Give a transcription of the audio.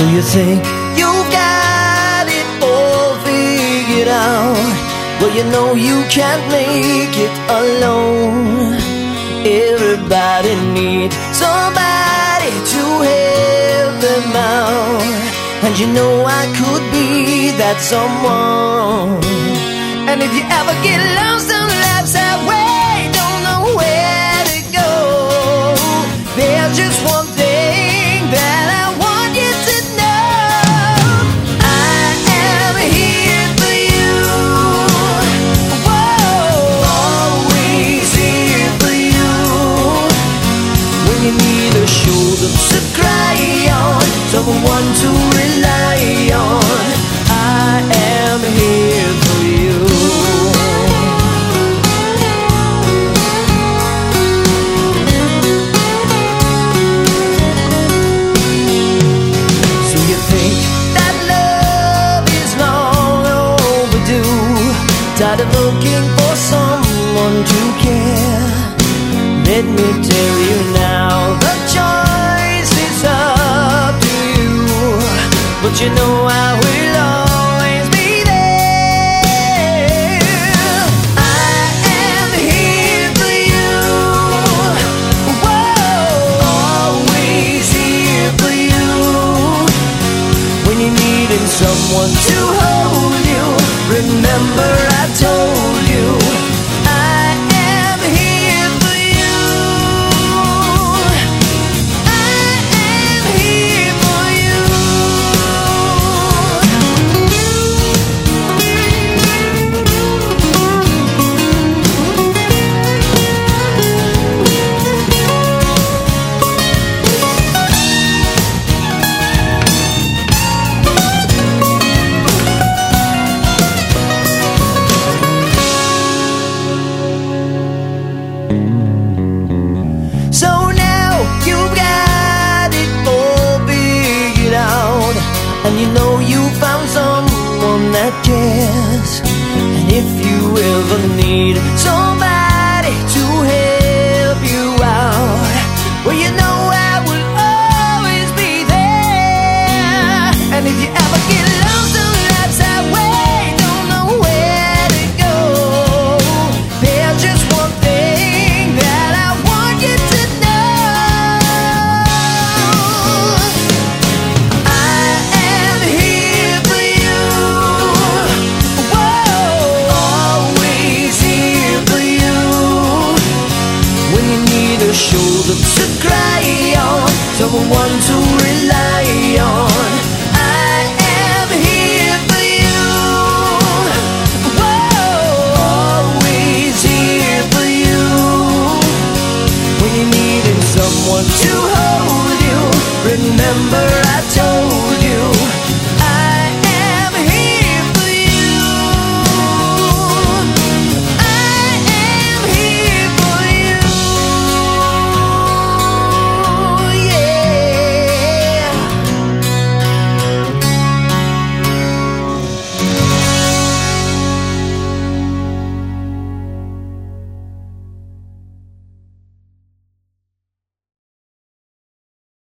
So you think you've got it all figured out? Well, you know you can't make it alone. Everybody needs somebody to help them out. And you know I could be that someone. And if you ever get lost on life's highway, don't know where to go, there's just one thing that I want you to know. I am here for you. Whoa, always here for you. When you need a shoulder to cry on, someone to rely on, I am here for you. So you think that love is long overdue, tired of looking for someone to care. Let me tell you now, the choice is up to you, but you know I will always be there. I am here for you. Whoa, always here for you. When you're needing someone to hold you, remember I told you I am here for you. I am here for you. So now you've got it all figured out, and you know you found someone that cares. And if you ever need somebody